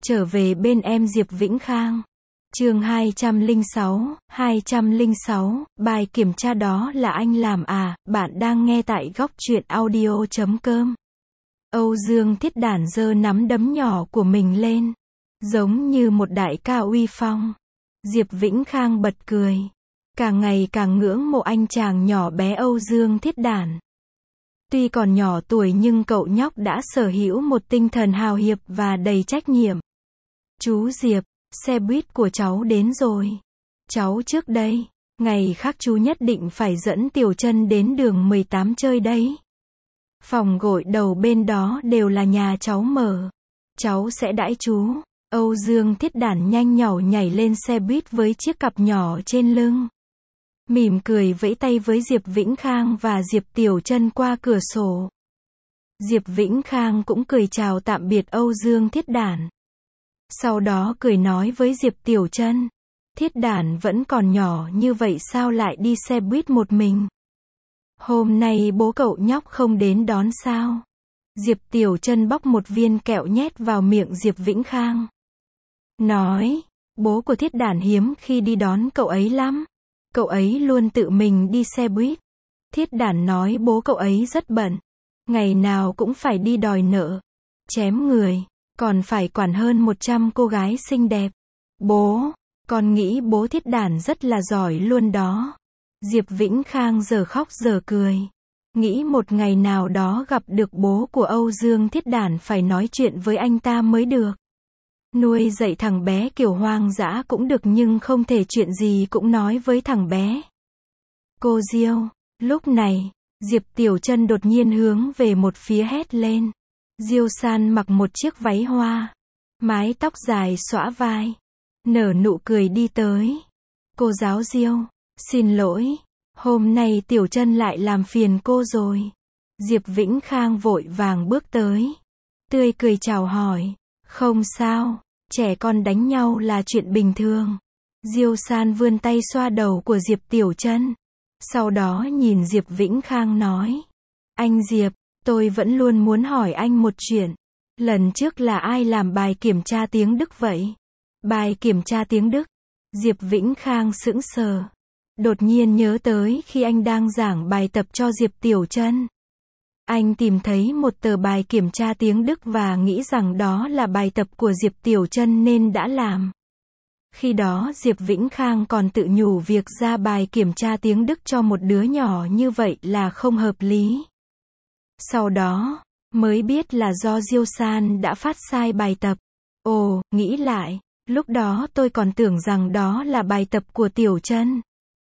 Trở về bên em Diệp Vĩnh Khang. Chương 206, bài kiểm tra đó là anh làm à, bạn đang nghe tại góc truyện audio.com. Âu Dương Thiết Đản giơ nắm đấm nhỏ của mình lên, giống như một đại ca uy phong. Diệp Vĩnh Khang bật cười, càng ngày càng ngưỡng mộ anh chàng nhỏ bé Âu Dương Thiết Đản. Tuy còn nhỏ tuổi nhưng cậu nhóc đã sở hữu một tinh thần hào hiệp và đầy trách nhiệm. Chú Diệp, xe buýt của cháu đến rồi. Cháu trước đây, ngày khác chú nhất định phải dẫn Tiểu Trân đến đường 18 chơi đấy. Phòng gội đầu bên đó đều là nhà cháu mở. Cháu sẽ đãi chú. Âu Dương Thiết Đản nhanh nhảu nhảy lên xe buýt với chiếc cặp nhỏ trên lưng. Mỉm cười vẫy tay với Diệp Vĩnh Khang và Diệp Tiểu Trân qua cửa sổ. Diệp Vĩnh Khang cũng cười chào tạm biệt Âu Dương Thiết Đản. Sau đó cười nói với Diệp Tiểu Trân, Thiết Đản vẫn còn nhỏ như vậy sao lại đi xe buýt một mình? Hôm nay bố cậu nhóc không đến đón sao? Diệp Tiểu Trân bóc một viên kẹo nhét vào miệng Diệp Vĩnh Khang. Nói, bố của Thiết Đản hiếm khi đi đón cậu ấy lắm. Cậu ấy luôn tự mình đi xe buýt. Thiết Đản nói bố cậu ấy rất bận. Ngày nào cũng phải đi đòi nợ, chém người, còn phải quản hơn 100 cô gái xinh đẹp. Bố, con nghĩ bố Thiết Đản rất là giỏi luôn đó. Diệp Vĩnh Khang giờ khóc giờ cười. Nghĩ một ngày nào đó gặp được bố của Âu Dương Thiết Đản phải nói chuyện với anh ta mới được. Nuôi dạy thằng bé kiểu hoang dã cũng được nhưng không thể chuyện gì cũng nói với thằng bé. Cô Diêu, lúc này, Diệp Tiểu Trân đột nhiên hướng về một phía hét lên. Diêu San mặc một chiếc váy hoa, mái tóc dài xõa vai, nở nụ cười đi tới. Cô giáo Diêu, xin lỗi, hôm nay Tiểu Trân lại làm phiền cô rồi. Diệp Vĩnh Khang vội vàng bước tới, tươi cười chào hỏi. Không sao, trẻ con đánh nhau là chuyện bình thường. Diêu San vươn tay xoa đầu của Diệp Tiểu Trân. Sau đó nhìn Diệp Vĩnh Khang nói, anh Diệp, tôi vẫn luôn muốn hỏi anh một chuyện. Lần trước là ai làm bài kiểm tra tiếng Đức vậy? Bài kiểm tra tiếng Đức? Diệp Vĩnh Khang sững sờ. Đột nhiên nhớ tới khi anh đang giảng bài tập cho Diệp Tiểu Trân. Anh tìm thấy một tờ bài kiểm tra tiếng Đức và nghĩ rằng đó là bài tập của Diệp Tiểu Trân nên đã làm. Khi đó Diệp Vĩnh Khang còn tự nhủ việc ra bài kiểm tra tiếng Đức cho một đứa nhỏ như vậy là không hợp lý. Sau đó, mới biết là do Diêu San đã phát sai bài tập. Ồ, nghĩ lại, lúc đó tôi còn tưởng rằng đó là bài tập của Tiểu Trân,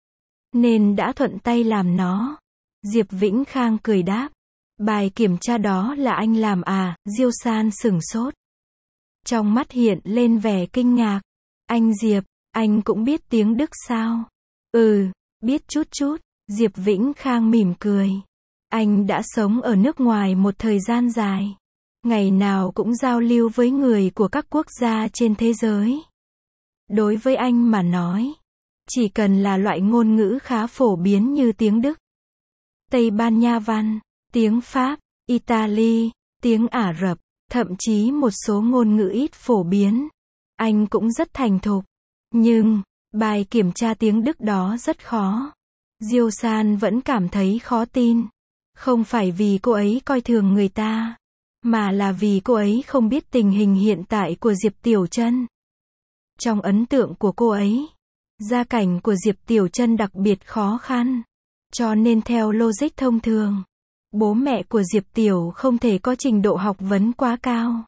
nên đã thuận tay làm nó. Diệp Vĩnh Khang cười đáp, bài kiểm tra đó là anh làm à? Diêu San sửng sốt. Trong mắt hiện lên vẻ kinh ngạc. Anh Diệp, anh cũng biết tiếng Đức sao? Ừ, biết chút chút. Diệp Vĩnh Khang mỉm cười. Anh đã sống ở nước ngoài một thời gian dài. Ngày nào cũng giao lưu với người của các quốc gia trên thế giới. Đối với anh mà nói, chỉ cần là loại ngôn ngữ khá phổ biến như tiếng Đức, Tây Ban Nha văn, tiếng Pháp, Italy, tiếng Ả Rập, thậm chí một số ngôn ngữ ít phổ biến, anh cũng rất thành thục. Nhưng, bài kiểm tra tiếng Đức đó rất khó. Diêu San vẫn cảm thấy khó tin. Không phải vì cô ấy coi thường người ta, mà là vì cô ấy không biết tình hình hiện tại của Diệp Tiểu Trân. Trong ấn tượng của cô ấy, gia cảnh của Diệp Tiểu Trân đặc biệt khó khăn. Cho nên theo logic thông thường, bố mẹ của Diệp Tiểu không thể có trình độ học vấn quá cao.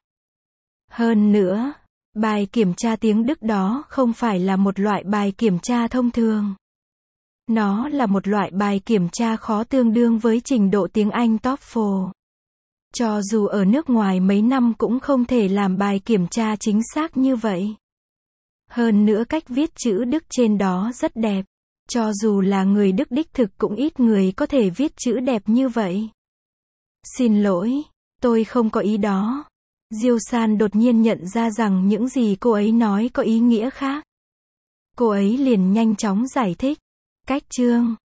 Hơn nữa, bài kiểm tra tiếng Đức đó không phải là một loại bài kiểm tra thông thường. Nó là một loại bài kiểm tra khó tương đương với trình độ tiếng Anh TOEFL. Cho dù ở nước ngoài mấy năm cũng không thể làm bài kiểm tra chính xác như vậy. Hơn nữa cách viết chữ Đức trên đó rất đẹp. Cho dù là người Đức đích thực cũng ít người có thể viết chữ đẹp như vậy. Xin lỗi, tôi không có ý đó. Diêu San đột nhiên nhận ra rằng những gì cô ấy nói có ý nghĩa khác. Cô ấy liền nhanh chóng giải thích. Cách chương